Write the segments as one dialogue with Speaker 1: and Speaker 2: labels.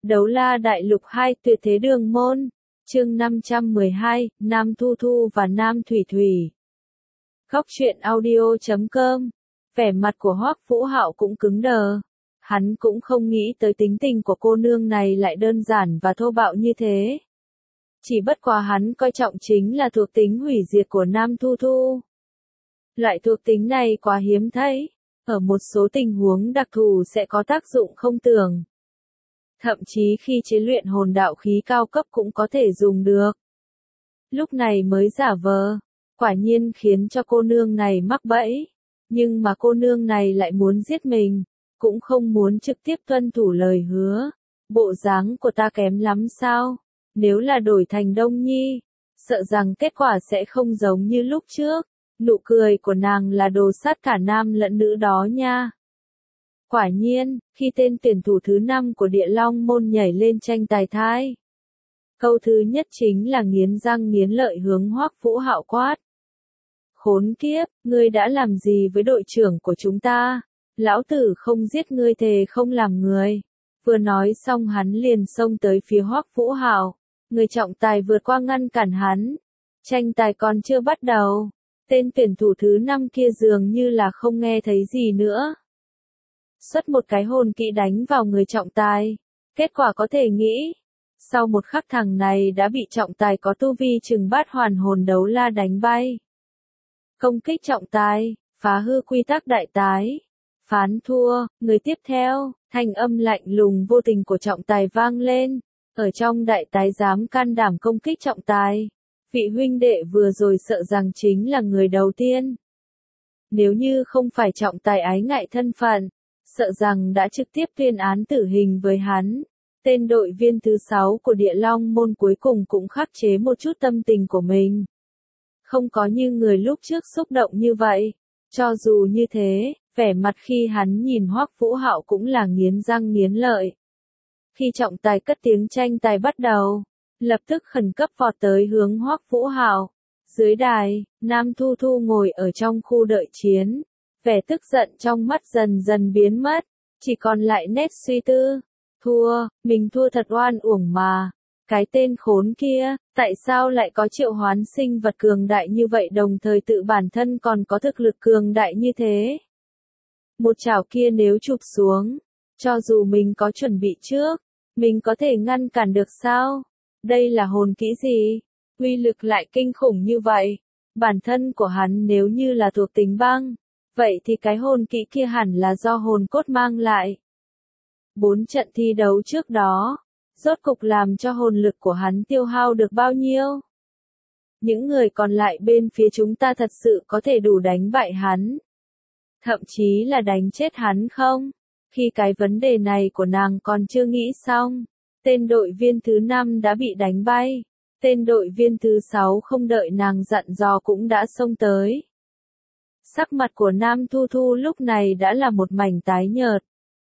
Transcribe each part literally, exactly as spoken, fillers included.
Speaker 1: Đấu la đại lục hai tuyệt thế đường môn, chương năm trăm mười hai, Nam Thu Thu và Nam Thủy Thủy. Góc truyện audio chấm com, vẻ mặt của Hoắc Vũ Hạo cũng cứng đờ. Hắn cũng không nghĩ tới tính tình của cô nương này lại đơn giản và thô bạo như thế. Chỉ bất quá hắn coi trọng chính là thuộc tính hủy diệt của Nam Thu Thu. Loại thuộc tính này quá hiếm thấy, ở một số tình huống đặc thù sẽ có tác dụng không tưởng. Thậm chí khi chế luyện hồn đạo khí cao cấp cũng có thể dùng được. Lúc này mới giả vờ, quả nhiên khiến cho cô nương này mắc bẫy. Nhưng mà cô nương này lại muốn giết mình, cũng không muốn trực tiếp tuân thủ lời hứa. Bộ dáng của ta kém lắm sao? Nếu là đổi thành Đông Nhi, sợ rằng kết quả sẽ không giống như lúc trước. Nụ cười của nàng là đồ sát cả nam lẫn nữ đó nha. Quả nhiên, khi tên tuyển thủ thứ năm của Địa Long môn nhảy lên tranh tài thai, câu thứ nhất chính là nghiến răng nghiến lợi hướng Hoắc Vũ Hạo quát. Khốn kiếp, ngươi đã làm gì với đội trưởng của chúng ta? Lão tử không giết ngươi thề không làm người. Vừa nói xong hắn liền xông tới phía Hoắc Vũ Hạo. Người trọng tài vượt qua ngăn cản hắn. Tranh tài còn chưa bắt đầu. Tên tuyển thủ thứ năm kia dường như là không nghe thấy gì nữa. Xuất một cái hồn kỹ đánh vào người trọng tài. Kết quả có thể nghĩ. Sau một khắc thằng này đã bị trọng tài có tu vi chừng bát hoàn hồn đấu la đánh bay. Công kích trọng tài, phá hư quy tắc đại tái. Phán thua, người tiếp theo, thanh âm lạnh lùng vô tình của trọng tài vang lên. Ở trong đại tái dám can đảm công kích trọng tài. Vị huynh đệ vừa rồi sợ rằng chính là người đầu tiên. Nếu như không phải trọng tài ái ngại thân phận, sợ rằng đã trực tiếp tuyên án tử hình với hắn. Tên đội viên thứ sáu của Địa Long môn cuối cùng cũng khắc chế một chút tâm tình của mình. Không có như người lúc trước xúc động như vậy. Cho dù như thế, vẻ mặt khi hắn nhìn Hoắc Vũ Hạo cũng là nghiến răng nghiến lợi. Khi trọng tài cất tiếng tranh tài bắt đầu, lập tức khẩn cấp vọt tới hướng Hoắc Vũ Hạo. Dưới đài, Nam Thu Thu ngồi ở trong khu đợi chiến. Vẻ tức giận trong mắt dần dần biến mất, chỉ còn lại nét suy tư. Thua, mình thua thật oan uổng mà. Cái tên khốn kia, tại sao lại có triệu hoán sinh vật cường đại như vậy đồng thời tự bản thân còn có thực lực cường đại như thế? Một chảo kia nếu chụp xuống, cho dù mình có chuẩn bị trước, mình có thể ngăn cản được sao? Đây là hồn kỹ gì? Uy lực lại kinh khủng như vậy. Bản thân của hắn nếu như là thuộc tính băng, vậy thì cái hồn kỹ kia hẳn là do hồn cốt mang lại. Bốn trận thi đấu trước đó, rốt cục làm cho hồn lực của hắn tiêu hao được bao nhiêu? Những người còn lại bên phía chúng ta thật sự có thể đủ đánh bại hắn. Thậm chí là đánh chết hắn không? Khi cái vấn đề này của nàng còn chưa nghĩ xong, tên đội viên thứ năm đã bị đánh bay. Tên đội viên thứ sáu không đợi nàng dặn dò cũng đã xông tới. Sắc mặt của Nam Thu Thu lúc này đã là một mảnh tái nhợt.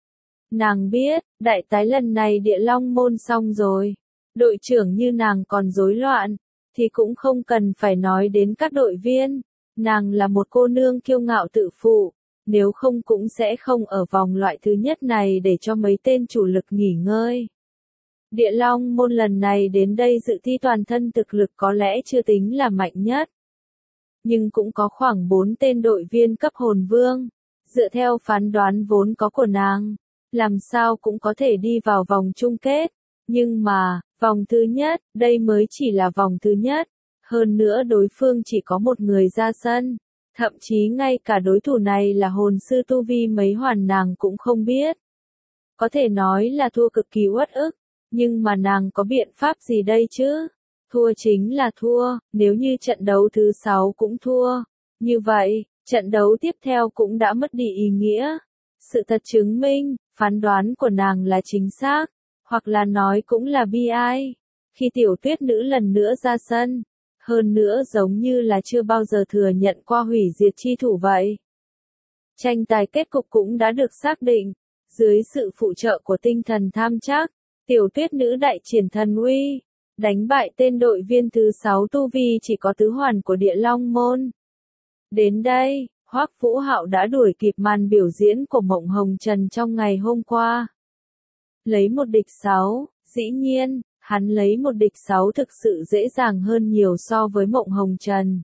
Speaker 1: Nàng biết, đại tái lần này Địa Long môn xong rồi. Đội trưởng như nàng còn rối loạn, thì cũng không cần phải nói đến các đội viên. Nàng là một cô nương kiêu ngạo tự phụ, nếu không cũng sẽ không ở vòng loại thứ nhất này để cho mấy tên chủ lực nghỉ ngơi. Địa Long môn lần này đến đây dự thi toàn thân thực lực có lẽ chưa tính là mạnh nhất. Nhưng cũng có khoảng bốn tên đội viên cấp hồn vương. Dựa theo phán đoán vốn có của nàng, làm sao cũng có thể đi vào vòng chung kết. Nhưng mà, vòng thứ nhất, đây mới chỉ là vòng thứ nhất. Hơn nữa đối phương chỉ có một người ra sân. Thậm chí ngay cả đối thủ này là hồn sư tu vi mấy hoàn nàng cũng không biết. Có thể nói là thua cực kỳ uất ức. Nhưng mà nàng có biện pháp gì đây chứ? Thua chính là thua, nếu như trận đấu thứ sáu cũng thua. Như vậy, trận đấu tiếp theo cũng đã mất đi ý nghĩa. Sự thật chứng minh, phán đoán của nàng là chính xác, hoặc là nói cũng là bi ai. Khi tiểu tuyết nữ lần nữa ra sân, hơn nữa giống như là chưa bao giờ thừa nhận qua hủy diệt chi thủ vậy. Tranh tài kết cục cũng đã được xác định, dưới sự phụ trợ của tinh thần tham trắc, tiểu tuyết nữ đại triển thần uy, đánh bại tên đội viên thứ sáu tu vi chỉ có tứ hoàn của Địa Long môn. Đến đây, Hoắc Vũ Hạo đã đuổi kịp màn biểu diễn của Mộng Hồng Trần trong ngày hôm qua. Lấy một địch sáu, dĩ nhiên, hắn lấy một địch sáu thực sự dễ dàng hơn nhiều so với Mộng Hồng Trần.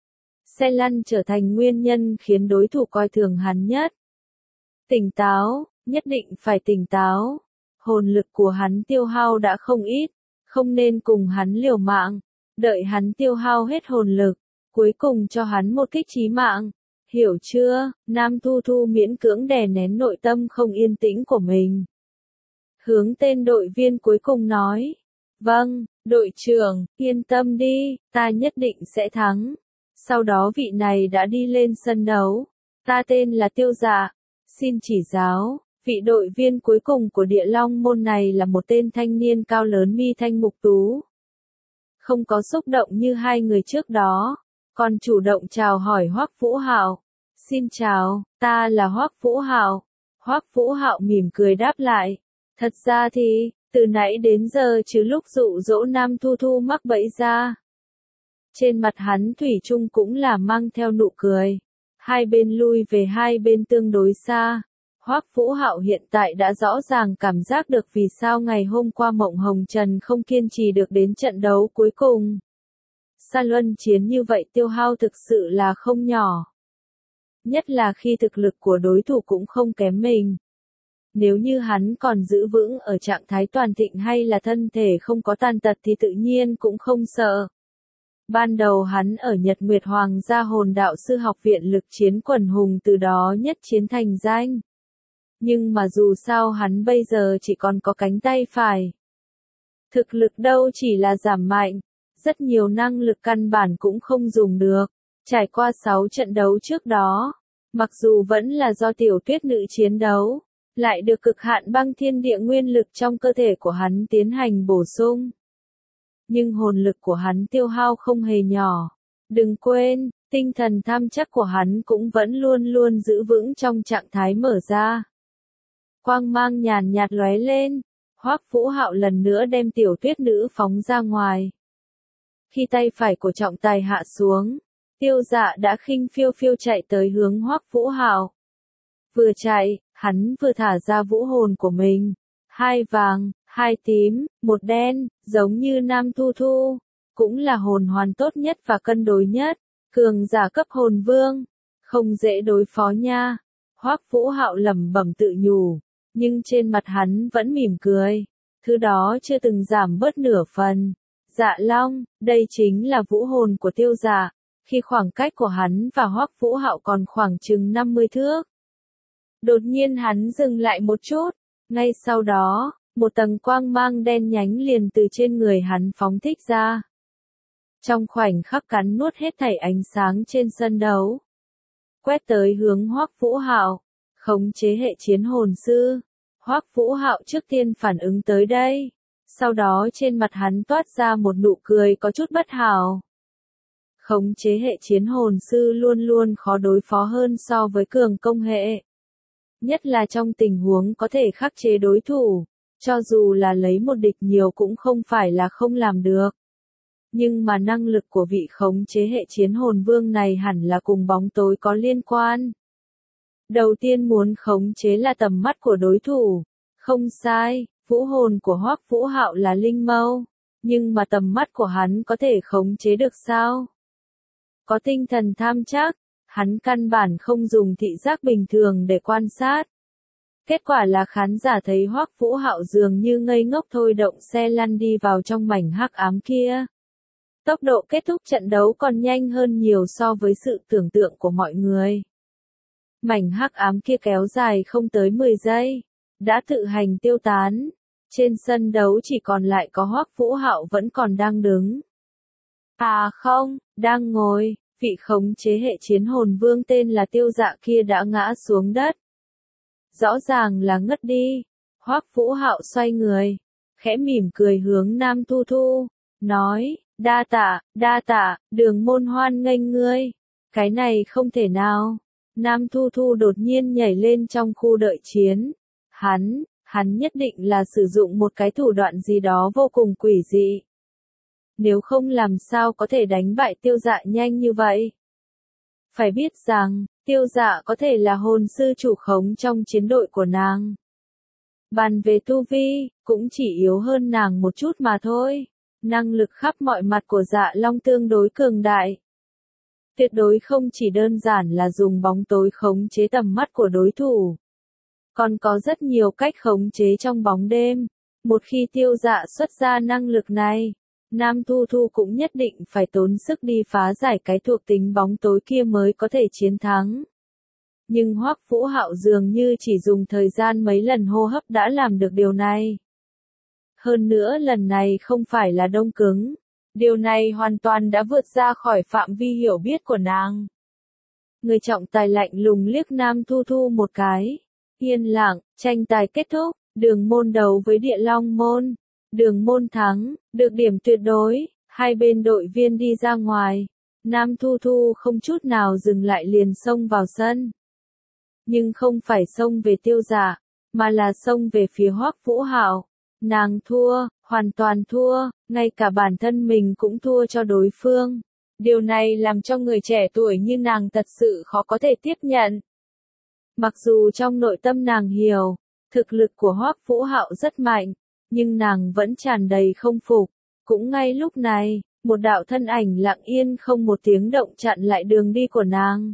Speaker 1: Xe lăn trở thành nguyên nhân khiến đối thủ coi thường hắn nhất. Tỉnh táo, nhất định phải tỉnh táo. Hồn lực của hắn tiêu hao đã không ít, không nên cùng hắn liều mạng, đợi hắn tiêu hao hết hồn lực, cuối cùng cho hắn một kích chí mạng. Hiểu chưa? Nam Thu Thu miễn cưỡng đè nén nội tâm không yên tĩnh của mình. Hướng tên đội viên cuối cùng nói. Vâng, đội trưởng, yên tâm đi, ta nhất định sẽ thắng. Sau đó vị này đã đi lên sân đấu. Ta tên là Tiêu Dạ. Xin chỉ giáo, vị đội viên cuối cùng của Địa Long môn này là một tên thanh niên cao lớn mi thanh mục tú. Không có xúc động như hai người trước đó, còn chủ động chào hỏi Hoắc Vũ Hạo. Xin chào, ta là Hoắc Vũ Hạo. Hoắc Vũ Hạo mỉm cười đáp lại. Thật ra thì, từ nãy đến giờ chứ lúc dụ dỗ Nam Thu Thu mắc bẫy ra. Trên mặt hắn thủy chung cũng là mang theo nụ cười. Hai bên lui về hai bên tương đối xa. Hoắc Vũ Hạo hiện tại đã rõ ràng cảm giác được vì sao ngày hôm qua Mộng Hồng Trần không kiên trì được đến trận đấu cuối cùng. Sa luân chiến như vậy tiêu hao thực sự là không nhỏ. Nhất là khi thực lực của đối thủ cũng không kém mình. Nếu như hắn còn giữ vững ở trạng thái toàn thịnh hay là thân thể không có tàn tật thì tự nhiên cũng không sợ. Ban đầu hắn ở Nhật Nguyệt Hoàng gia hồn đạo sư học viện lực chiến quần hùng từ đó nhất chiến thành danh. Nhưng mà dù sao hắn bây giờ chỉ còn có cánh tay phải. Thực lực đâu chỉ là giảm mạnh, rất nhiều năng lực căn bản cũng không dùng được. Trải qua sáu trận đấu trước đó, mặc dù vẫn là do Tiểu Tuyết Nữ chiến đấu, lại được cực hạn băng thiên địa nguyên lực trong cơ thể của hắn tiến hành bổ sung. Nhưng hồn lực của hắn tiêu hao không hề nhỏ. Đừng quên, tinh thần tham chắc của hắn cũng vẫn luôn luôn giữ vững trong trạng thái mở ra. Quang mang nhàn nhạt lóe lên, Hoắc Vũ Hạo lần nữa đem Tiểu Tuyết Nữ phóng ra ngoài. Khi tay phải của trọng tài hạ xuống, Tiêu Dạ đã khinh phiêu phiêu chạy tới hướng Hoắc Vũ Hạo. Vừa chạy, hắn vừa thả ra vũ hồn của mình. Hai vàng, hai tím, một đen, giống như Nam Thu Thu. Cũng là hồn hoàn tốt nhất và cân đối nhất. Cường giả cấp hồn vương. Không dễ đối phó nha. Hoắc Vũ Hạo lẩm bẩm tự nhủ. Nhưng trên mặt hắn vẫn mỉm cười. Thứ đó chưa từng giảm bớt nửa phần. Dạ Long, đây chính là vũ hồn của Tiêu Dạ. Khi khoảng cách của hắn và Hoắc Vũ Hạo còn khoảng chừng năm mươi thước. Đột nhiên hắn dừng lại một chút. Ngay sau đó, một tầng quang mang đen nhánh liền từ trên người hắn phóng thích ra. Trong khoảnh khắc cắn nuốt hết thảy ánh sáng trên sân đấu. Quét tới hướng Hoắc Vũ Hạo, khống chế hệ chiến hồn sư. Hoắc Vũ Hạo trước tiên phản ứng tới đây. Sau đó trên mặt hắn toát ra một nụ cười có chút bất hảo. Khống chế hệ chiến hồn sư luôn luôn khó đối phó hơn so với cường công hệ. Nhất là trong tình huống có thể khắc chế đối thủ, cho dù là lấy một địch nhiều cũng không phải là không làm được. Nhưng mà năng lực của vị khống chế hệ chiến hồn vương này hẳn là cùng bóng tối có liên quan. Đầu tiên muốn khống chế là tầm mắt của đối thủ. Không sai, vũ hồn của Hoắc Vũ Hạo là linh mâu, nhưng mà tầm mắt của hắn có thể khống chế được sao? Có tinh thần tham chắc, hắn căn bản không dùng thị giác bình thường để quan sát. Kết quả là khán giả thấy Hoắc Vũ Hạo dường như ngây ngốc thôi động xe lăn đi vào trong mảnh hắc ám kia. Tốc độ kết thúc trận đấu còn nhanh hơn nhiều so với sự tưởng tượng của mọi người. Mảnh hắc ám kia kéo dài không tới mười giây, đã tự hành tiêu tán. Trên sân đấu chỉ còn lại có Hoắc Vũ Hạo vẫn còn đang đứng. À không, đang ngồi, vị khống chế hệ chiến hồn vương tên là Tiêu Dạ kia đã ngã xuống đất. Rõ ràng là ngất đi. Hoắc Vũ Hạo xoay người, khẽ mỉm cười hướng Nam Thu Thu, nói, đa tạ, đa tạ, Đường môn hoan nghênh ngươi. Cái này không thể nào. Nam Thu Thu đột nhiên nhảy lên trong khu đợi chiến. Hắn, hắn nhất định là sử dụng một cái thủ đoạn gì đó vô cùng quỷ dị. Nếu không làm sao có thể đánh bại Tiêu Dạ nhanh như vậy. Phải biết rằng, Tiêu Dạ có thể là hồn sư chủ khống trong chiến đội của nàng. Bàn về tu vi, cũng chỉ yếu hơn nàng một chút mà thôi. Năng lực khắp mọi mặt của Dạ Long tương đối cường đại. Tuyệt đối không chỉ đơn giản là dùng bóng tối khống chế tầm mắt của đối thủ. Còn có rất nhiều cách khống chế trong bóng đêm. Một khi Tiêu Dạ xuất ra năng lực này, Nam Thu Thu cũng nhất định phải tốn sức đi phá giải cái thuộc tính bóng tối kia mới có thể chiến thắng. Nhưng Hoắc Vũ Hạo dường như chỉ dùng thời gian mấy lần hô hấp đã làm được điều này. Hơn nữa lần này không phải là đông cứng. Điều này hoàn toàn đã vượt ra khỏi phạm vi hiểu biết của nàng. Người trọng tài lạnh lùng liếc Nam Thu Thu một cái. Yên lặng, tranh tài kết thúc, Đường Môn đấu với Địa Long Môn. Đường Môn thắng, được điểm tuyệt đối, hai bên đội viên đi ra ngoài. Nam Thu Thu không chút nào dừng lại liền xông vào sân. Nhưng không phải xông về Tiêu Dạ, mà là xông về phía Hoắc Vũ Hạo. Nàng thua, hoàn toàn thua, ngay cả bản thân mình cũng thua cho đối phương. Điều này làm cho người trẻ tuổi như nàng thật sự khó có thể tiếp nhận. Mặc dù trong nội tâm nàng hiểu, thực lực của Hoắc Vũ Hạo rất mạnh, nhưng nàng vẫn tràn đầy không phục. Cũng ngay lúc này, một đạo thân ảnh lặng yên không một tiếng động chặn lại đường đi của nàng.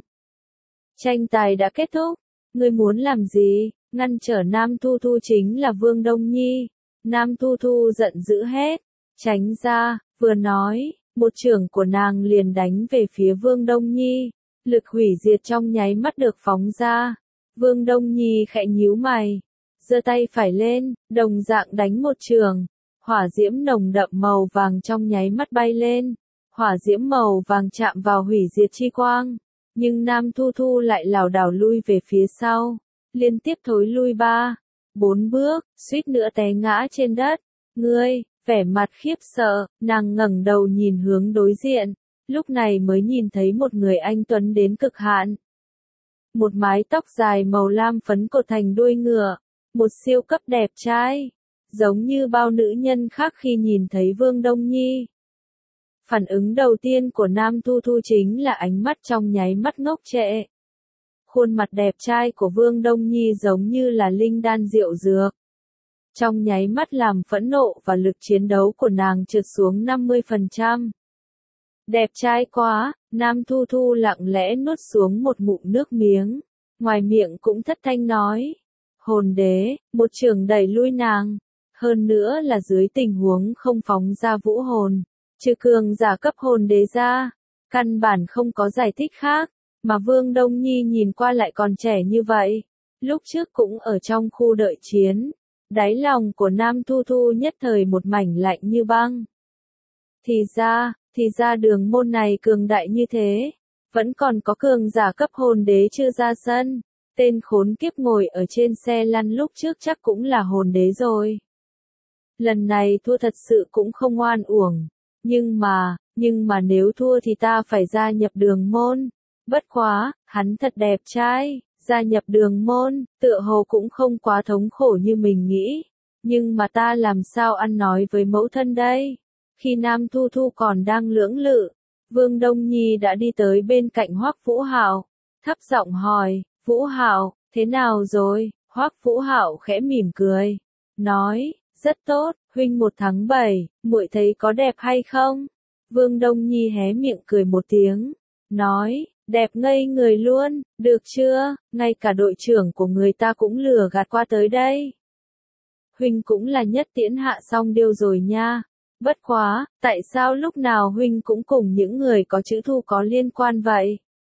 Speaker 1: Tranh tài đã kết thúc, ngươi muốn làm gì? Ngăn trở Nam Thu Thu chính là Vương Đông Nhi. Nam Thu Thu giận dữ hét, tránh ra, vừa nói, một chưởng của nàng liền đánh về phía Vương Đông Nhi, lực hủy diệt trong nháy mắt được phóng ra. Vương Đông Nhi khẽ nhíu mày, giơ tay phải lên, đồng dạng đánh một chưởng, hỏa diễm nồng đậm màu vàng trong nháy mắt bay lên, hỏa diễm màu vàng chạm vào hủy diệt chi quang, nhưng Nam Thu Thu lại lảo đảo lui về phía sau, liên tiếp thối lui ba, bốn bước, suýt nữa té ngã trên đất. Ngươi, vẻ mặt khiếp sợ, nàng ngẩng đầu nhìn hướng đối diện, lúc này mới nhìn thấy một người anh tuấn đến cực hạn. Một mái tóc dài màu lam phấn cột thành đuôi ngựa, một siêu cấp đẹp trai, giống như bao nữ nhân khác khi nhìn thấy Vương Đông Nhi. Phản ứng đầu tiên của Nam Thu Thu chính là ánh mắt trong nháy mắt ngốc trệ. Khuôn mặt đẹp trai của Vương Đông Nhi giống như là linh đan diệu dược. Trong nháy mắt làm phẫn nộ và lực chiến đấu của nàng trượt xuống năm mươi phần trăm. Đẹp trai quá, Nam Thu Thu lặng lẽ nuốt xuống một ngụm nước miếng, ngoài miệng cũng thất thanh nói. Hồn đế, một chưởng đẩy lui nàng, hơn nữa là dưới tình huống không phóng ra vũ hồn, trừ cường giả cấp hồn đế ra, căn bản không có giải thích khác, mà Vương Đông Nhi nhìn qua lại còn trẻ như vậy, lúc trước cũng ở trong khu đợi chiến, đáy lòng của Nam Thu Thu nhất thời một mảnh lạnh như băng. Thì ra, thì ra Đường Môn này cường đại như thế, vẫn còn có cường giả cấp hồn đế chưa ra sân, tên khốn kiếp ngồi ở trên xe lăn lúc trước chắc cũng là hồn đế rồi. Lần này thua thật sự cũng không oan uổng, nhưng mà, nhưng mà nếu thua thì ta phải gia nhập Đường Môn. Bất quá, hắn thật đẹp trai, gia nhập Đường Môn, tựa hồ cũng không quá thống khổ như mình nghĩ, nhưng mà ta làm sao ăn nói với mẫu thân đây? Khi Nam Thu Thu còn đang lưỡng lự, Vương Đông Nhi đã đi tới bên cạnh Hoắc Vũ Hạo, thấp giọng hỏi, Vũ Hạo, thế nào rồi? Hoắc Vũ Hạo khẽ mỉm cười, nói, rất tốt, huynh một tháng bảy, muội thấy có đẹp hay không? Vương Đông Nhi hé miệng cười một tiếng, nói, đẹp ngây người luôn, được chưa, ngay cả đội trưởng của người ta cũng lừa gạt qua tới đây. Huynh cũng là nhất tiễn hạ xong điêu rồi nha. Bất quá, tại sao lúc nào huynh cũng cùng những người có chữ Thu có liên quan vậy?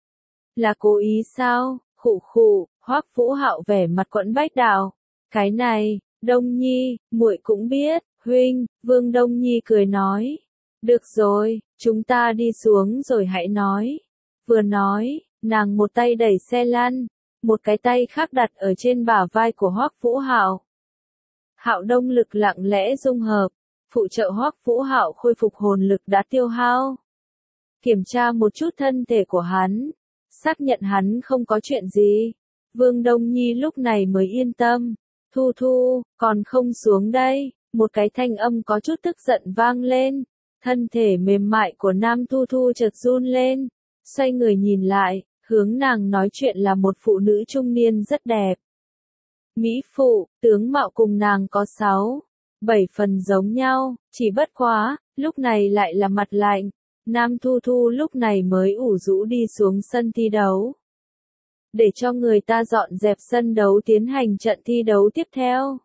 Speaker 1: Là cố ý sao? Khụ khụ, Hoắc Vũ Hạo vẻ mặt quẫn bách đạo. Cái này, Đông Nhi, muội cũng biết, huynh, Vương Đông Nhi cười nói. Được rồi, chúng ta đi xuống rồi hãy nói. Vừa nói, nàng một tay đẩy xe lăn, một cái tay khác đặt ở trên bả vai của Hoắc Vũ Hạo. Hạo Đông lực lặng lẽ dung hợp, phụ trợ Hoắc Vũ Hạo khôi phục hồn lực đã tiêu hao. Kiểm tra một chút thân thể của hắn, xác nhận hắn không có chuyện gì. Vương Đông Nhi lúc này mới yên tâm. Thu Thu, còn không xuống đây, một cái thanh âm có chút tức giận vang lên. Thân thể mềm mại của Nam Thu Thu chợt run lên, xoay người nhìn lại, hướng nàng nói chuyện là một phụ nữ trung niên rất đẹp. Mỹ phụ, tướng mạo cùng nàng có sáu, bảy phần giống nhau, chỉ bất quá, lúc này lại là mặt lạnh. Nam Thu Thu lúc này mới ủ rũ đi xuống sân thi đấu. Để cho người ta dọn dẹp sân đấu tiến hành trận thi đấu tiếp theo.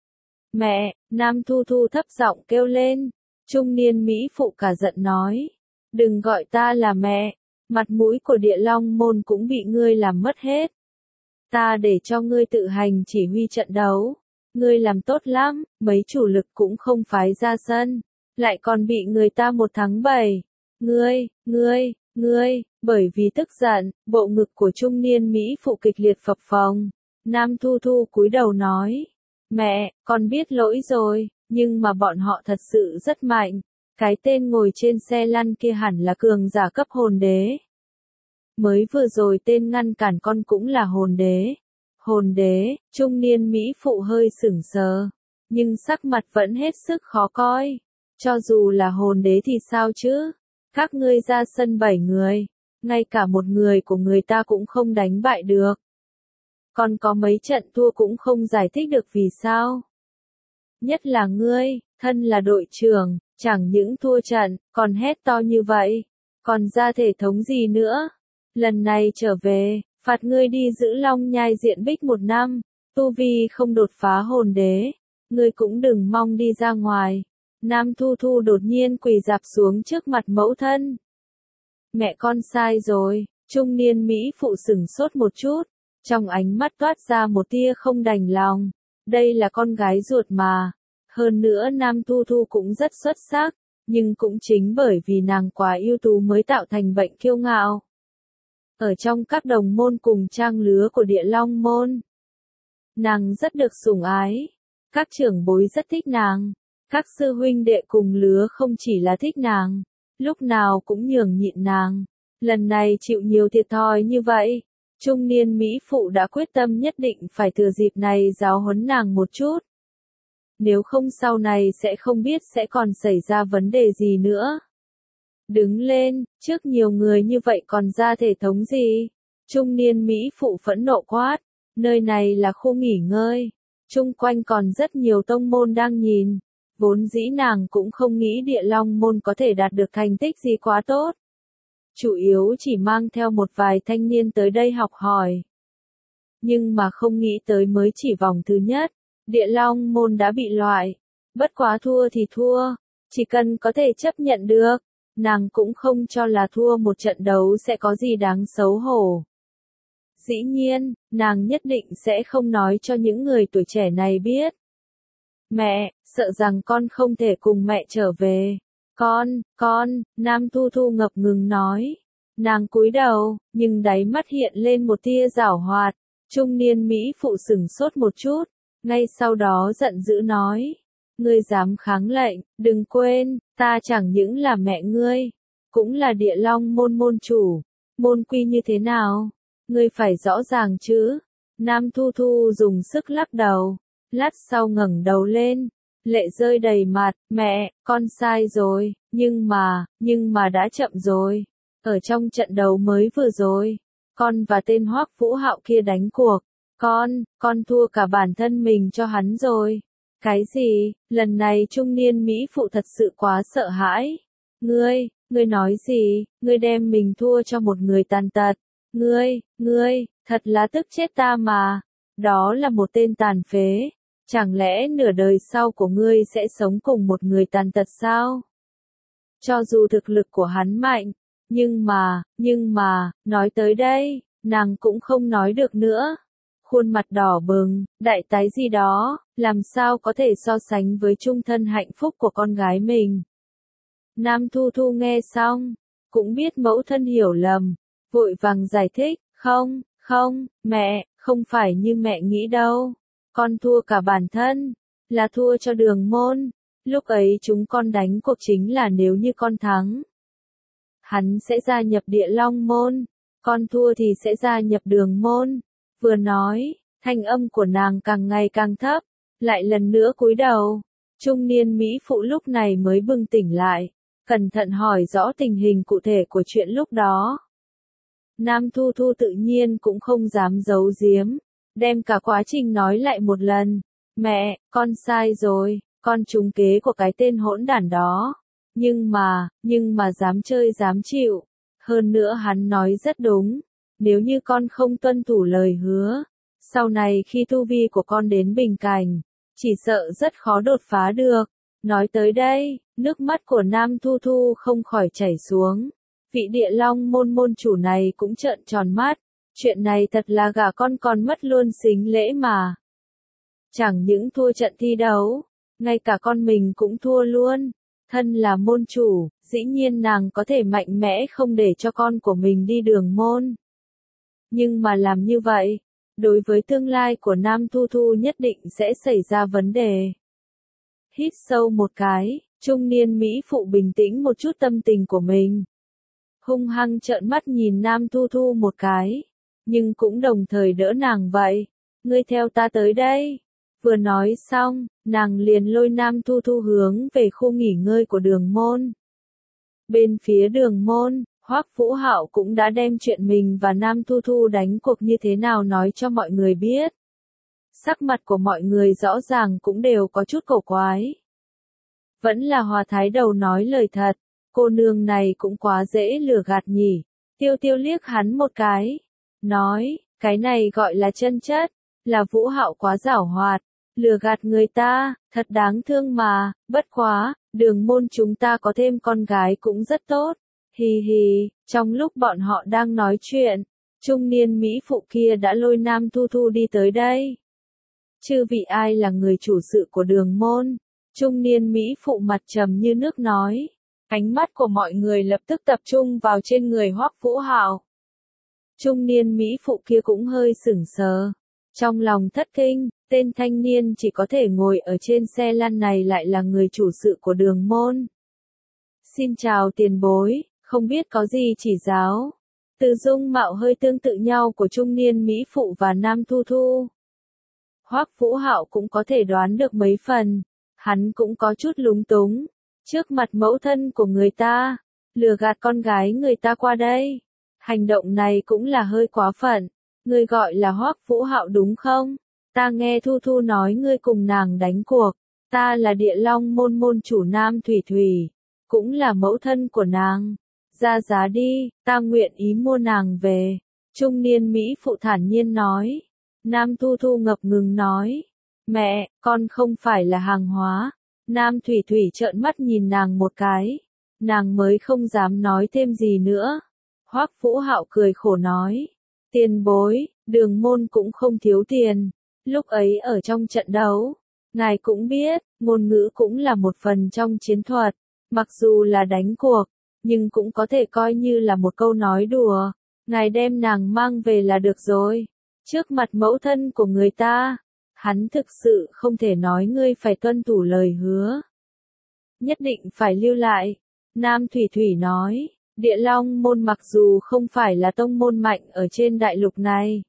Speaker 1: Mẹ, Nam Thu Thu thấp giọng kêu lên. Trung niên Mỹ phụ cả giận nói. Đừng gọi ta là mẹ, mặt mũi của Địa Long môn cũng bị ngươi làm mất hết. Ta để cho ngươi tự hành chỉ huy trận đấu. Ngươi làm tốt lắm, mấy chủ lực cũng không phái ra sân. Lại còn bị người ta một thắng bảy. Ngươi, ngươi, ngươi, bởi vì tức giận, bộ ngực của trung niên Mỹ phụ kịch liệt phập phồng. Nam Thu Thu cúi đầu nói. Mẹ, con biết lỗi rồi, nhưng mà bọn họ thật sự rất mạnh. Cái tên ngồi trên xe lăn kia hẳn là cường giả cấp hồn đế. Mới vừa rồi tên ngăn cản con cũng là hồn đế. Hồn đế, trung niên Mỹ phụ hơi sửng sờ. Nhưng sắc mặt vẫn hết sức khó coi. Cho dù là hồn đế thì sao chứ? Các ngươi ra sân bảy người. Ngay cả một người của người ta cũng không đánh bại được. Còn có mấy trận thua cũng không giải thích được vì sao. Nhất là ngươi, thân là đội trưởng, chẳng những thua trận, còn hét to như vậy. Còn ra thể thống gì nữa? Lần này trở về, phạt ngươi đi giữ Long Nhai diện bích một năm. Tu vi không đột phá hồn đế. Ngươi cũng đừng mong đi ra ngoài. Nam Thu Thu đột nhiên quỳ rạp xuống trước mặt mẫu thân. Mẹ con sai rồi, trung niên Mỹ phụ sửng sốt một chút. Trong ánh mắt toát ra một tia không đành lòng. Đây là con gái ruột mà. Hơn nữa Nam Thu Thu cũng rất xuất sắc. Nhưng cũng chính bởi vì nàng quá ưu tú mới tạo thành bệnh kiêu ngạo. Ở trong các đồng môn cùng trang lứa của Địa Long môn. Nàng rất được sủng ái. Các trưởng bối rất thích nàng. Các sư huynh đệ cùng lứa không chỉ là thích nàng. Lúc nào cũng nhường nhịn nàng. Lần này chịu nhiều thiệt thòi như vậy. Trung niên Mỹ phụ đã quyết tâm nhất định phải thừa dịp này giáo huấn nàng một chút. Nếu không sau này sẽ không biết sẽ còn xảy ra vấn đề gì nữa. Đứng lên, trước nhiều người như vậy còn ra thể thống gì? Trung niên Mỹ phụ phẫn nộ quát. Nơi này là khu nghỉ ngơi. Chung quanh còn rất nhiều tông môn đang nhìn. Vốn dĩ nàng cũng không nghĩ Địa Long môn có thể đạt được thành tích gì quá tốt. Chủ yếu chỉ mang theo một vài thanh niên tới đây học hỏi. Nhưng mà không nghĩ tới mới chỉ vòng thứ nhất, Địa Long môn đã bị loại. Bất quá thua thì thua, chỉ cần có thể chấp nhận được, nàng cũng không cho là thua một trận đấu sẽ có gì đáng xấu hổ. Dĩ nhiên, nàng nhất định sẽ không nói cho những người tuổi trẻ này biết. Mẹ, sợ rằng con không thể cùng mẹ trở về. Con, con, Nam Thu Thu ngập ngừng nói. Nàng cúi đầu, nhưng đáy mắt hiện lên một tia giảo hoạt. Trung niên Mỹ phụ sửng sốt một chút, ngay sau đó giận dữ nói. Ngươi dám kháng lệnh, đừng quên, ta chẳng những là mẹ ngươi, cũng là Địa Long môn môn chủ. Môn quy như thế nào? Ngươi phải rõ ràng chứ. Nam Thu Thu dùng sức lắc đầu, lát sau ngẩng đầu lên. Lệ rơi đầy mặt, mẹ, con sai rồi, nhưng mà, nhưng mà đã chậm rồi. Ở trong trận đấu mới vừa rồi, con và tên Hoắc Vũ Hạo kia đánh cuộc, con, con thua cả bản thân mình cho hắn rồi. Cái gì, lần này trung niên Mỹ phụ thật sự quá sợ hãi. Ngươi, ngươi nói gì, ngươi đem mình thua cho một người tàn tật. Ngươi, ngươi, thật là tức chết ta mà. Đó là một tên tàn phế. Chẳng lẽ nửa đời sau của ngươi sẽ sống cùng một người tàn tật sao? Cho dù thực lực của hắn mạnh, nhưng mà, nhưng mà, nói tới đây, nàng cũng không nói được nữa. Khuôn mặt đỏ bừng, đại tái gì đó, làm sao có thể so sánh với chung thân hạnh phúc của con gái mình. Nam Thu Thu nghe xong, cũng biết mẫu thân hiểu lầm, vội vàng giải thích, không, không, mẹ, không phải như mẹ nghĩ đâu. Con thua cả bản thân, là thua cho Đường môn. Lúc ấy chúng con đánh cuộc chính là nếu như con thắng, hắn sẽ gia nhập Địa Long môn, con thua thì sẽ gia nhập Đường môn. Vừa nói, thanh âm của nàng càng ngày càng thấp, lại lần nữa cúi đầu. Trung niên Mỹ phụ lúc này mới bừng tỉnh lại, cẩn thận hỏi rõ tình hình cụ thể của chuyện lúc đó. Nam Thu Thu tự nhiên cũng không dám giấu giếm. đem cả quá trình nói lại một lần. Mẹ, con sai rồi, con trúng kế của cái tên hỗn đản đó. Nhưng mà, nhưng mà dám chơi dám chịu. Hơn nữa hắn nói rất đúng. Nếu như con không tuân thủ lời hứa, sau này khi tu vi của con đến bình cảnh, chỉ sợ rất khó đột phá được. Nói tới đây, nước mắt của Nam Thu Thu không khỏi chảy xuống. Vị Địa Long môn môn chủ này cũng trợn tròn mắt. Chuyện này thật là gả con còn mất luôn xính lễ mà. Chẳng những thua trận thi đấu, ngay cả con mình cũng thua luôn. Thân là môn chủ, dĩ nhiên nàng có thể mạnh mẽ không để cho con của mình đi đường môn. Nhưng mà làm như vậy, đối với tương lai của Nam Thu Thu nhất định sẽ xảy ra vấn đề. Hít sâu một cái, trung niên Mỹ phụ bình tĩnh một chút tâm tình của mình. Hung hăng trợn mắt nhìn Nam Thu Thu một cái, nhưng cũng đồng thời đỡ nàng vậy. Ngươi theo ta tới đây. Vừa nói xong, nàng liền lôi Nam Thu Thu hướng về khu nghỉ ngơi của đường môn. Bên phía đường môn, Hoắc Vũ Hạo cũng đã đem chuyện mình và Nam Thu Thu đánh cuộc như thế nào nói cho mọi người biết. Sắc mặt của mọi người rõ ràng cũng đều có chút cổ quái. Vẫn là Hòa Thái Đầu nói lời thật, cô nương này cũng quá dễ lừa gạt nhỉ. Tiêu Tiêu liếc hắn một cái, nói, cái này gọi là chân chất, là Vũ Hạo quá giảo hoạt, lừa gạt người ta, thật đáng thương mà, bất quá, đường môn chúng ta có thêm con gái cũng rất tốt. Hì hì, trong lúc bọn họ đang nói chuyện, trung niên Mỹ phụ kia đã lôi Nam Thu Thu đi tới đây. Chư vị ai là người chủ sự của đường môn? Trung niên Mỹ phụ mặt trầm như nước nói. Ánh mắt của mọi người lập tức tập trung vào trên người Hoắc Vũ Hạo. Trung niên Mỹ phụ kia cũng hơi sửng sờ. Trong lòng thất kinh, tên thanh niên chỉ có thể ngồi ở trên xe lăn này lại là người chủ sự của đường môn. Xin chào tiền bối, không biết có gì chỉ giáo. Từ dung mạo hơi tương tự nhau của trung niên Mỹ phụ và Nam Thu Thu. Hoắc Vũ Hạo cũng có thể đoán được mấy phần. Hắn cũng có chút lúng túng. Trước mặt mẫu thân của người ta, lừa gạt con gái người ta qua đây. Hành động này cũng là hơi quá phận. Ngươi gọi là Hoắc Vũ Hạo đúng không? Ta nghe Thu Thu nói ngươi cùng nàng đánh cuộc. Ta là Địa Long môn môn chủ Nam Thủy Thủy, cũng là mẫu thân của nàng. Ra giá đi, ta nguyện ý mua nàng về. Trung niên Mỹ phụ thản nhiên nói. Nam Thu Thu ngập ngừng nói. Mẹ, con không phải là hàng hóa. Nam Thủy Thủy trợn mắt nhìn nàng một cái. Nàng mới không dám nói thêm gì nữa. Hoắc Vũ Hạo cười khổ nói. Tiền bối, đường môn cũng không thiếu tiền. Lúc ấy ở trong trận đấu, ngài cũng biết, ngôn ngữ cũng là một phần trong chiến thuật. Mặc dù là đánh cuộc, nhưng cũng có thể coi như là một câu nói đùa. Ngài đem nàng mang về là được rồi. Trước mặt mẫu thân của người ta, hắn thực sự không thể nói ngươi phải tuân thủ lời hứa. Nhất định phải lưu lại. Nam Thủy Thủy nói, Địa Long môn mặc dù không phải là tông môn mạnh ở trên đại lục này,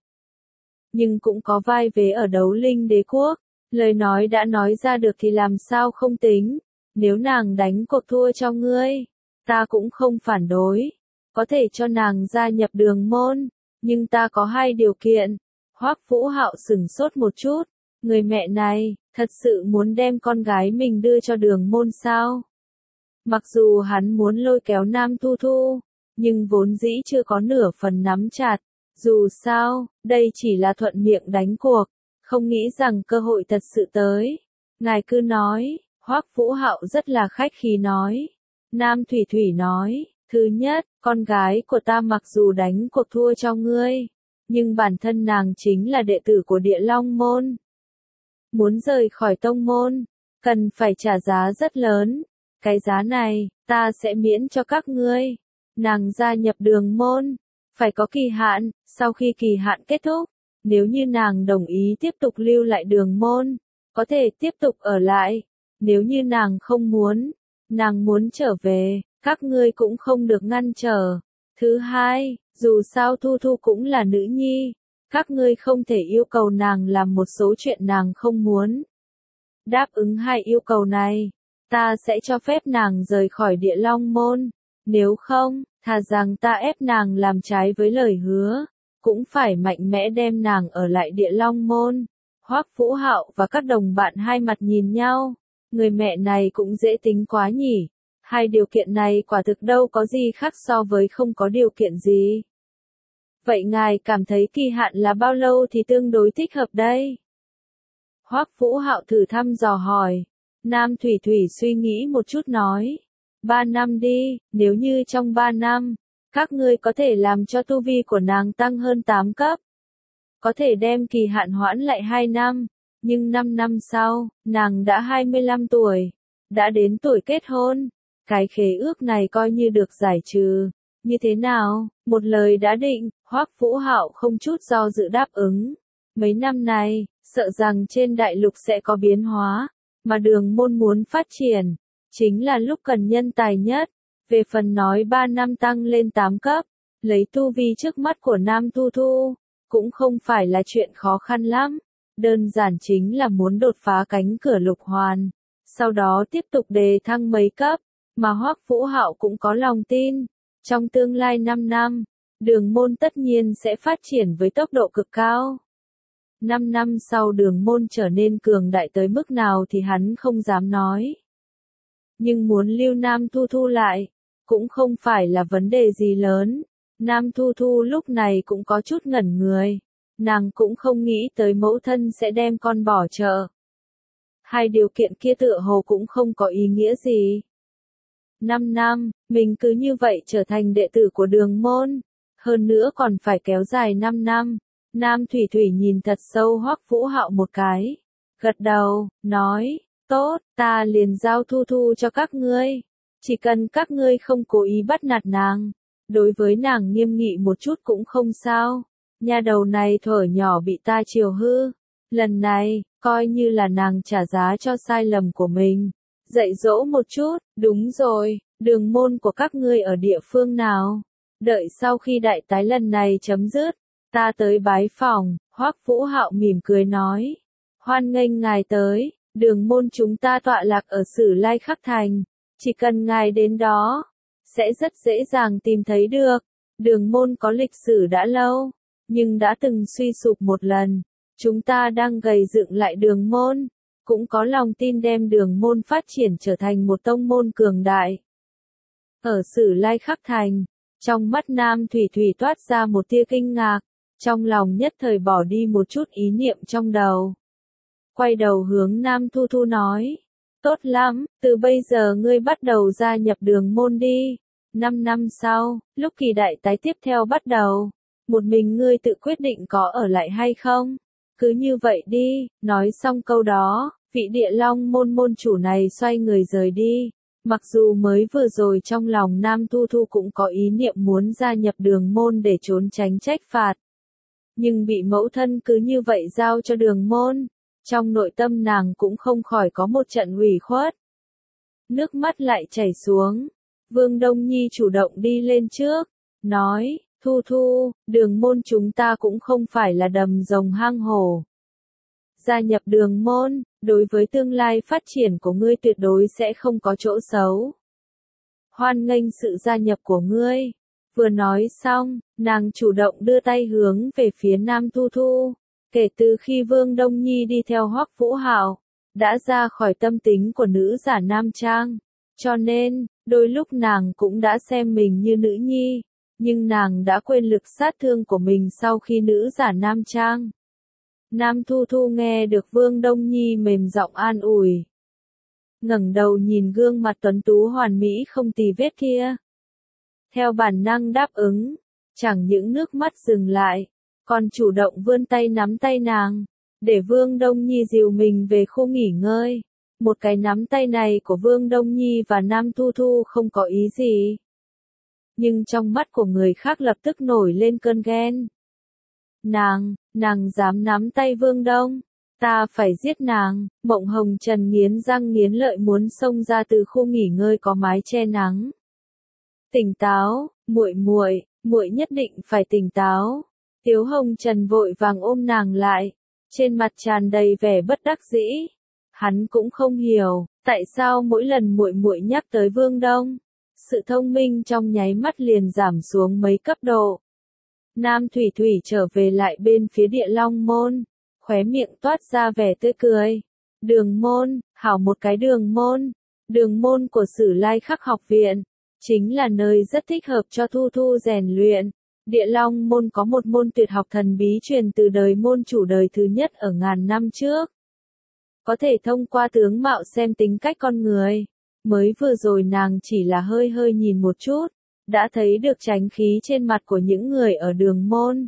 Speaker 1: nhưng cũng có vai vế ở Đấu Linh Đế Quốc. Lời nói đã nói ra được thì làm sao không tính. Nếu nàng đánh cuộc thua cho ngươi, ta cũng không phản đối. Có thể cho nàng gia nhập đường môn, nhưng ta có hai điều kiện. Hoắc Vũ Hạo sửng sốt một chút. Người mẹ này, thật sự muốn đem con gái mình đưa cho đường môn sao? Mặc dù hắn muốn lôi kéo Nam Thu Thu, nhưng vốn dĩ chưa có nửa phần nắm chặt. Dù sao, đây chỉ là thuận miệng đánh cuộc, không nghĩ rằng cơ hội thật sự tới. Ngài cứ nói, Hoắc Vũ Hạo rất là khách khí nói. Nam Thủy Thủy nói, thứ nhất, con gái của ta mặc dù đánh cuộc thua cho ngươi, nhưng bản thân nàng chính là đệ tử của Địa Long môn. Muốn rời khỏi tông môn, cần phải trả giá rất lớn. Cái giá này, ta sẽ miễn cho các ngươi. Nàng gia nhập đường môn, phải có kỳ hạn, sau khi kỳ hạn kết thúc, nếu như nàng đồng ý tiếp tục lưu lại đường môn, có thể tiếp tục ở lại. Nếu như nàng không muốn, nàng muốn trở về, các ngươi cũng không được ngăn trở. Thứ hai, dù sao Thu Thu cũng là nữ nhi, các ngươi không thể yêu cầu nàng làm một số chuyện nàng không muốn. Đáp ứng hai yêu cầu này, ta sẽ cho phép nàng rời khỏi Địa Long môn. Nếu không, thà rằng ta ép nàng làm trái với lời hứa. cũng phải mạnh mẽ đem nàng ở lại Địa Long Môn. Hoắc Vũ Hạo và các đồng bạn hai mặt nhìn nhau, người mẹ này cũng dễ tính quá nhỉ. Hai điều kiện này quả thực đâu có gì khác so với không có điều kiện gì. Vậy ngài cảm thấy kỳ hạn là bao lâu thì tương đối thích hợp đây? Hoắc Vũ Hạo thử thăm dò hỏi. Nam Thủy Thủy suy nghĩ một chút nói. Ba năm đi, nếu như trong ba năm, các ngươi có thể làm cho tu vi của nàng tăng hơn tám cấp. Có thể đem kỳ hạn hoãn lại hai năm, nhưng năm năm sau, nàng đã hai mươi lăm tuổi, đã đến tuổi kết hôn. Cái khế ước này coi như được giải trừ. Như thế nào? Một lời đã định, Hoắc Vũ Hạo không chút do dự đáp ứng. Mấy năm này, sợ rằng trên đại lục sẽ có biến hóa, mà Đường Môn muốn phát triển, chính là lúc cần nhân tài nhất. Về phần nói ba năm tăng lên tám cấp, lấy tu vi trước mắt của Nam Thu Thu, cũng không phải là chuyện khó khăn lắm. Đơn giản chính là muốn đột phá cánh cửa lục hoàn, sau đó tiếp tục đề thăng mấy cấp, mà Hoắc Vũ Hạo cũng có lòng tin. Trong tương lai năm năm, Đường Môn tất nhiên sẽ phát triển với tốc độ cực cao. năm năm sau Đường Môn trở nên cường đại tới mức nào thì hắn không dám nói. Nhưng muốn lưu Nam Thu Thu lại, cũng không phải là vấn đề gì lớn. Nam Thu Thu lúc này cũng có chút ngẩn người. Nàng cũng không nghĩ tới mẫu thân sẽ đem con bỏ chợ. Hai điều kiện kia tựa hồ cũng không có ý nghĩa gì. Năm năm, mình cứ như vậy trở thành đệ tử của Đường Môn. Hơn nữa còn phải kéo dài năm năm. Nam Thủy Thủy nhìn thật sâu Hoắc Vũ Hạo một cái. Gật đầu, nói, tốt, ta liền giao Thu Thu cho các ngươi. Chỉ cần các ngươi không cố ý bắt nạt nàng. Đối với nàng nghiêm nghị một chút cũng không sao. Nha đầu này thuở nhỏ bị ta chiều hư. Lần này, coi như là nàng trả giá cho sai lầm của mình. Dạy dỗ một chút, đúng rồi, Đường Môn của các ngươi ở địa phương nào? Đợi sau khi đại tái lần này chấm dứt, ta tới bái phỏng. Hoắc Vũ Hạo mỉm cười nói. Hoan nghênh ngài tới, Đường Môn chúng ta tọa lạc ở Sử Lai Khắc Thành. Chỉ cần ngài đến đó, sẽ rất dễ dàng tìm thấy được. Đường Môn có lịch sử đã lâu, nhưng đã từng suy sụp một lần. Chúng ta đang gầy dựng lại Đường Môn, cũng có lòng tin đem Đường Môn phát triển trở thành một tông môn cường đại. Ở Sử Lai Khắc Thành, trong mắt Nam Thủy Thủy toát ra một tia kinh ngạc, trong lòng nhất thời bỏ đi một chút ý niệm trong đầu. Quay đầu hướng Nam Thu Thu nói, tốt lắm, từ bây giờ ngươi bắt đầu gia nhập Đường Môn đi. Năm năm sau, lúc kỳ đại tái tiếp theo bắt đầu, một mình ngươi tự quyết định có ở lại hay không. Cứ như vậy đi. Nói xong câu đó, vị Địa Long Môn môn chủ này xoay người rời đi. Mặc dù mới vừa rồi trong lòng Nam Thu Thu cũng có ý niệm muốn gia nhập Đường Môn để trốn tránh trách phạt, nhưng bị mẫu thân cứ như vậy giao cho Đường Môn, trong nội tâm nàng cũng không khỏi có một trận ủy khuất. Nước mắt lại chảy xuống. Vương Đông Nhi chủ động đi lên trước, nói, Thu Thu, Đường Môn chúng ta cũng không phải là đầm rồng hang hổ. Gia nhập Đường Môn, đối với tương lai phát triển của ngươi tuyệt đối sẽ không có chỗ xấu. Hoan nghênh sự gia nhập của ngươi. Vừa nói xong, nàng chủ động đưa tay hướng về phía Nam Thu Thu. Kể từ khi Vương Đông Nhi đi theo Hoắc Vũ Hạo, đã ra khỏi tâm tính của nữ giả nam trang. Cho nên, đôi lúc nàng cũng đã xem mình như nữ nhi, nhưng nàng đã quên lực sát thương của mình sau khi nữ giả nam trang. Nam Thu Thu nghe được Vương Đông Nhi mềm giọng an ủi, ngẩng đầu nhìn gương mặt tuấn tú hoàn mỹ không tì vết kia. Theo bản năng đáp ứng, chẳng những nước mắt dừng lại, còn chủ động vươn tay nắm tay nàng, để Vương Đông Nhi dìu mình về khu nghỉ ngơi. Một cái nắm tay này của Vương Đông Nhi và Nam Thu Thu không có ý gì, nhưng trong mắt của người khác lập tức nổi lên cơn ghen. Nàng, nàng dám nắm tay Vương Đông, ta phải giết nàng. Mộng Hồng Trần nghiến răng nghiến lợi muốn xông ra từ khu nghỉ ngơi có mái che nắng. Tỉnh táo, muội muội, muội nhất định phải tỉnh táo. Tiếu Hồng Trần vội vàng ôm nàng lại, trên mặt tràn đầy vẻ bất đắc dĩ. Hắn cũng không hiểu, tại sao mỗi lần muội muội nhắc tới Vương Đông, sự thông minh trong nháy mắt liền giảm xuống mấy cấp độ. Nam Thủy Thủy trở về lại bên phía Địa Long môn, khóe miệng toát ra vẻ tươi cười. Đường môn, hảo một cái đường môn. Đường môn của Sử Lai Khắc học viện, chính là nơi rất thích hợp cho Thu Thu rèn luyện. Địa Long môn có một môn tuyệt học thần bí truyền từ đời môn chủ đời thứ nhất ở ngàn năm trước. Có thể thông qua tướng mạo xem tính cách con người. Mới vừa rồi nàng chỉ là hơi hơi nhìn một chút, đã thấy được chánh khí trên mặt của những người ở đường môn.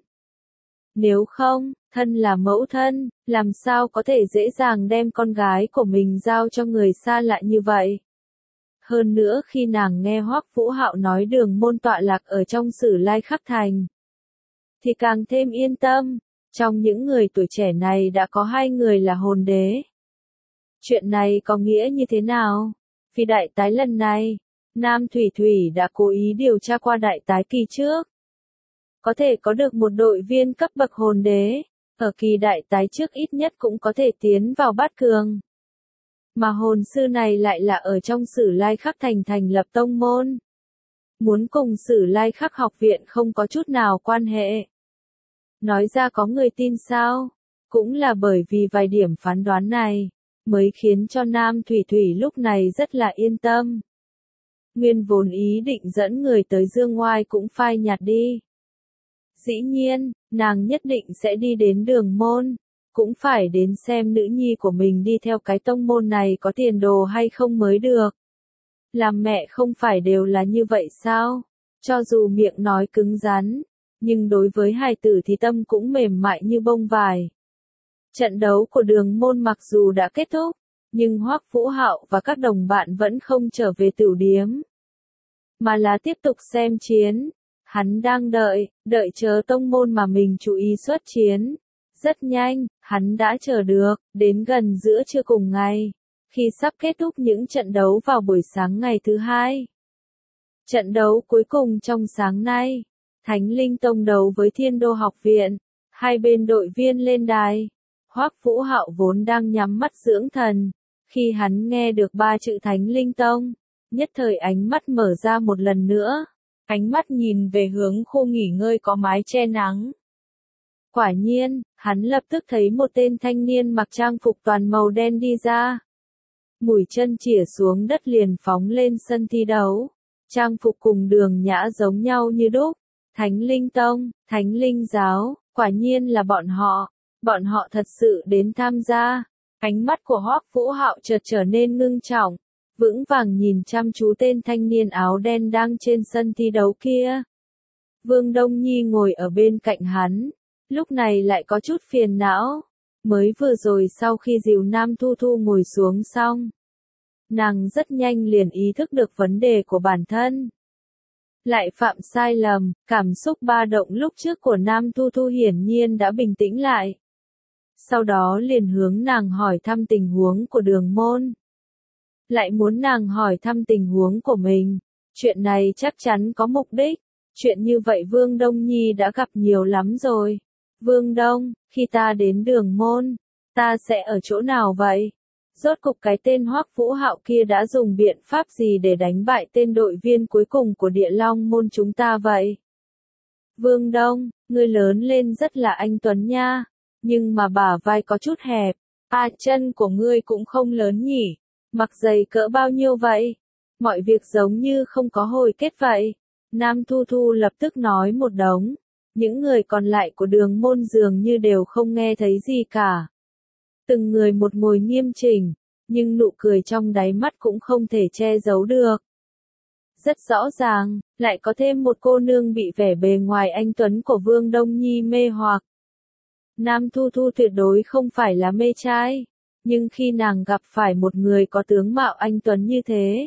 Speaker 1: Nếu không, thân là mẫu thân, làm sao có thể dễ dàng đem con gái của mình giao cho người xa lạ như vậy. Hơn nữa khi nàng nghe Hoắc Vũ Hạo nói đường môn tọa lạc ở trong Sử Lai Khắc thành, thì càng thêm yên tâm. Trong những người tuổi trẻ này đã có hai người là hồn đế. Chuyện này có nghĩa như thế nào? Vì đại tái lần này, Nam Thủy Thủy đã cố ý điều tra qua đại tái kỳ trước. Có thể có được một đội viên cấp bậc hồn đế, ở kỳ đại tái trước ít nhất cũng có thể tiến vào bát cường. Mà hồn sư này lại là ở trong Sử Lai Khắc thành thành lập tông môn. Muốn cùng Sử Lai Khắc học viện không có chút nào quan hệ. Nói ra có người tin sao? Cũng là bởi vì vài điểm phán đoán này, mới khiến cho Nam Thủy Thủy lúc này rất là yên tâm. Nguyên vốn ý định dẫn người tới Dương Ngoai cũng phai nhạt đi. Dĩ nhiên, nàng nhất định sẽ đi đến đường môn, cũng phải đến xem nữ nhi của mình đi theo cái tông môn này có tiền đồ hay không mới được. Làm mẹ không phải đều là như vậy sao? Cho dù miệng nói cứng rắn, nhưng đối với hài tử thì tâm cũng mềm mại như bông vải. Trận đấu của đường môn mặc dù đã kết thúc, nhưng Hoắc Vũ Hạo và các đồng bạn vẫn không trở về tửu điếm, mà là tiếp tục xem chiến. Hắn đang đợi, đợi chờ tông môn mà mình chú ý xuất chiến. Rất nhanh, hắn đã chờ được, đến gần giữa trưa cùng ngày, khi sắp kết thúc những trận đấu vào buổi sáng ngày thứ hai. Trận đấu cuối cùng trong sáng nay, Thánh Linh Tông đấu với Thiên Đô học viện, hai bên đội viên lên đài. Hoắc Vũ Hạo vốn đang nhắm mắt dưỡng thần, khi hắn nghe được ba chữ Thánh Linh Tông, nhất thời ánh mắt mở ra một lần nữa, ánh mắt nhìn về hướng khu nghỉ ngơi có mái che nắng. Quả nhiên, hắn lập tức thấy một tên thanh niên mặc trang phục toàn màu đen đi ra. Mũi chân chĩa xuống đất liền phóng lên sân thi đấu. Trang phục cùng Đường Nhã giống nhau như đúc. Thánh Linh Tông, Thánh Linh Giáo, quả nhiên là bọn họ. Bọn họ thật sự đến tham gia. Ánh mắt của Hoắc Vũ Hạo chợt trở nên ngưng trọng, vững vàng nhìn chăm chú tên thanh niên áo đen đang trên sân thi đấu kia. Vương Đông Nhi ngồi ở bên cạnh hắn, lúc này lại có chút phiền não. Mới vừa rồi sau khi dìu Nam Thu Thu ngồi xuống xong, nàng rất nhanh liền ý thức được vấn đề của bản thân. Lại phạm sai lầm, cảm xúc ba động lúc trước của Nam Thu Thu hiển nhiên đã bình tĩnh lại. Sau đó liền hướng nàng hỏi thăm tình huống của đường môn. Lại muốn nàng hỏi thăm tình huống của mình. Chuyện này chắc chắn có mục đích. Chuyện như vậy Vương Đông Nhi đã gặp nhiều lắm rồi. Vương Đông, khi ta đến đường môn, ta sẽ ở chỗ nào vậy? Rốt cục cái tên Hoắc Vũ Hạo kia đã dùng biện pháp gì để đánh bại tên đội viên cuối cùng của Địa Long môn chúng ta vậy? Vương Đông, ngươi lớn lên rất là anh tuấn nha, nhưng mà bả vai có chút hẹp. À, chân của ngươi cũng không lớn nhỉ? Mặc giày cỡ bao nhiêu vậy? Mọi việc giống như không có hồi kết vậy. Nam Thu Thu lập tức nói một đống. Những người còn lại của đường môn dường như đều không nghe thấy gì cả. Từng người một ngồi nghiêm chỉnh, nhưng nụ cười trong đáy mắt cũng không thể che giấu được. Rất rõ ràng, lại có thêm một cô nương bị vẻ bề ngoài anh tuấn của Vương Đông Nhi mê hoặc. Nam Thu Thu tuyệt đối không phải là mê trai, nhưng khi nàng gặp phải một người có tướng mạo anh tuấn như thế,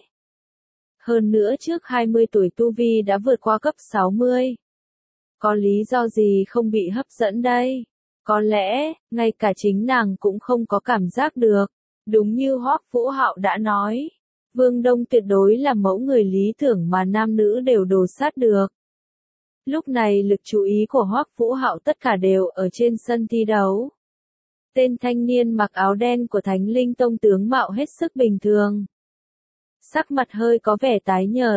Speaker 1: hơn nữa trước hai mươi tuổi tu vi đã vượt qua cấp sáu mươi. Có lý do gì không bị hấp dẫn đây? Có lẽ, ngay cả chính nàng cũng không có cảm giác được. Đúng như Hoắc Vũ Hạo đã nói, Vương Đông tuyệt đối là mẫu người lý tưởng mà nam nữ đều đồ sát được. Lúc này lực chú ý của Hoắc Vũ Hạo tất cả đều ở trên sân thi đấu. Tên thanh niên mặc áo đen của Thánh Linh Tông tướng mạo hết sức bình thường. Sắc mặt hơi có vẻ tái nhợt,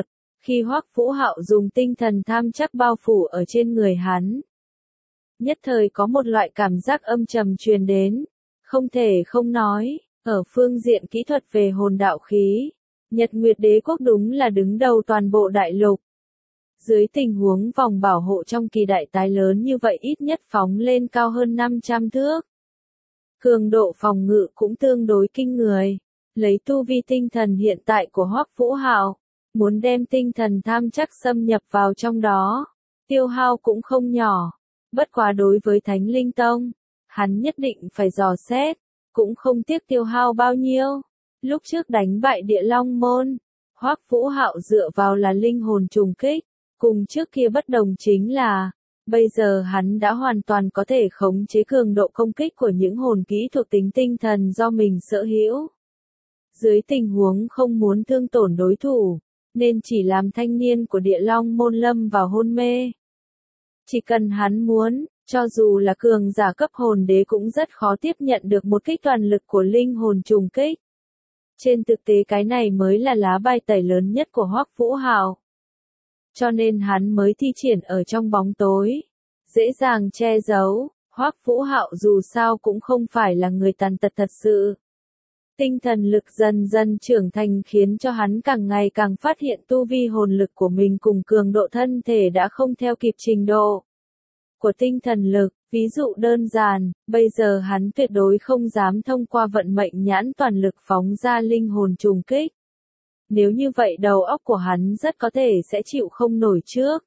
Speaker 1: Khi Hoắc Vũ Hạo dùng tinh thần tham chắc bao phủ ở trên người hắn, nhất thời có một loại cảm giác âm trầm truyền đến, không thể không nói, ở phương diện kỹ thuật về hồn đạo khí, Nhật Nguyệt Đế quốc đúng là đứng đầu toàn bộ đại lục. Dưới tình huống vòng bảo hộ trong kỳ đại tái lớn như vậy ít nhất phóng lên cao hơn năm trăm thước. Cường độ phòng ngự cũng tương đối kinh người, lấy tu vi tinh thần hiện tại của Hoắc Vũ Hạo, muốn đem tinh thần tham chắc xâm nhập vào trong đó, tiêu hao cũng không nhỏ. Bất quá đối với Thánh Linh Tông, hắn nhất định phải dò xét, cũng không tiếc tiêu hao bao nhiêu. Lúc trước đánh bại Địa Long Môn, Hoắc Vũ Hạo dựa vào là linh hồn trùng kích, cùng trước kia bất đồng chính là, bây giờ hắn đã hoàn toàn có thể khống chế cường độ công kích của những hồn kỹ thuộc tính tinh thần do mình sở hữu. Dưới tình huống không muốn thương tổn đối thủ, nên chỉ làm thanh niên của Địa Long Môn lâm vào hôn mê. Chỉ cần hắn muốn, cho dù là cường giả cấp hồn đế cũng rất khó tiếp nhận được một kích toàn lực của linh hồn trùng kích. Trên thực tế cái này mới là lá bài tẩy lớn nhất của Hoắc Vũ Hạo. Cho nên hắn mới thi triển ở trong bóng tối, dễ dàng che giấu. Hoắc Vũ Hạo dù sao cũng không phải là người tàn tật thật sự. Tinh thần lực dần dần trưởng thành khiến cho hắn càng ngày càng phát hiện tu vi hồn lực của mình cùng cường độ thân thể đã không theo kịp trình độ của tinh thần lực. Ví dụ đơn giản, bây giờ hắn tuyệt đối không dám thông qua vận mệnh nhãn toàn lực phóng ra linh hồn trùng kích. Nếu như vậy đầu óc của hắn rất có thể sẽ chịu không nổi trước.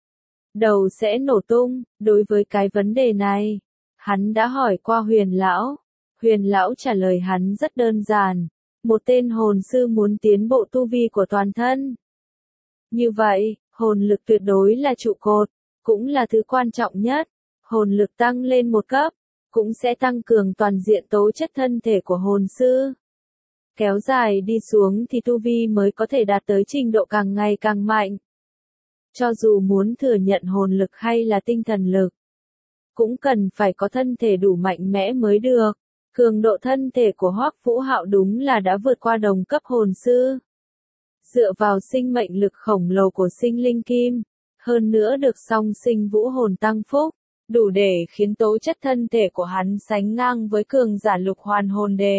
Speaker 1: Đầu sẽ nổ tung. Đối với cái vấn đề này, hắn đã hỏi qua Huyền Lão. Huyền Lão trả lời hắn rất đơn giản. Một tên hồn sư muốn tiến bộ tu vi của toàn thân. Như vậy, hồn lực tuyệt đối là trụ cột, cũng là thứ quan trọng nhất. Hồn lực tăng lên một cấp, cũng sẽ tăng cường toàn diện tố chất thân thể của hồn sư. Kéo dài đi xuống thì tu vi mới có thể đạt tới trình độ càng ngày càng mạnh. Cho dù muốn thừa nhận hồn lực hay là tinh thần lực, cũng cần phải có thân thể đủ mạnh mẽ mới được. Cường độ thân thể của Hoắc Vũ Hạo đúng là đã vượt qua đồng cấp hồn sư. Dựa vào sinh mệnh lực khổng lồ của sinh linh kim, hơn nữa được song sinh vũ hồn tăng phúc, đủ để khiến tố chất thân thể của hắn sánh ngang với cường giả lục hoàn hồn đế.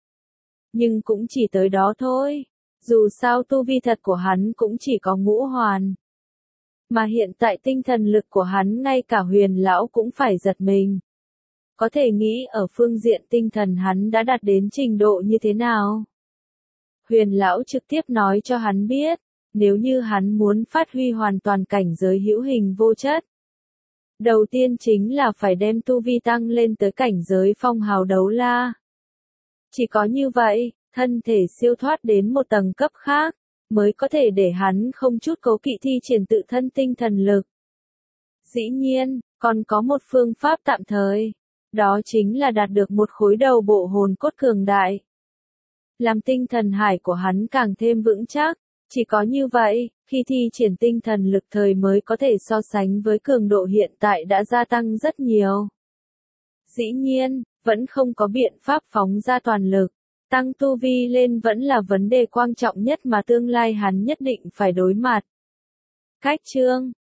Speaker 1: Nhưng cũng chỉ tới đó thôi, dù sao tu vi thật của hắn cũng chỉ có ngũ hoàn. Mà hiện tại tinh thần lực của hắn ngay cả Huyền Lão cũng phải giật mình. Có thể nghĩ ở phương diện tinh thần hắn đã đạt đến trình độ như thế nào. Huyền Lão trực tiếp nói cho hắn biết, nếu như hắn muốn phát huy hoàn toàn cảnh giới hữu hình vô chất, đầu tiên chính là phải đem tu vi tăng lên tới cảnh giới phong hào đấu la. Chỉ có như vậy, thân thể siêu thoát đến một tầng cấp khác, mới có thể để hắn không chút cố kỵ thi triển tự thân tinh thần lực. Dĩ nhiên, còn có một phương pháp tạm thời, đó chính là đạt được một khối đầu bộ hồn cốt cường đại. Làm tinh thần hải của hắn càng thêm vững chắc, chỉ có như vậy, khi thi triển tinh thần lực thời mới có thể so sánh với cường độ hiện tại đã gia tăng rất nhiều. Dĩ nhiên, vẫn không có biện pháp phóng ra toàn lực, tăng tu vi lên vẫn là vấn đề quan trọng nhất mà tương lai hắn nhất định phải đối mặt. Cách chương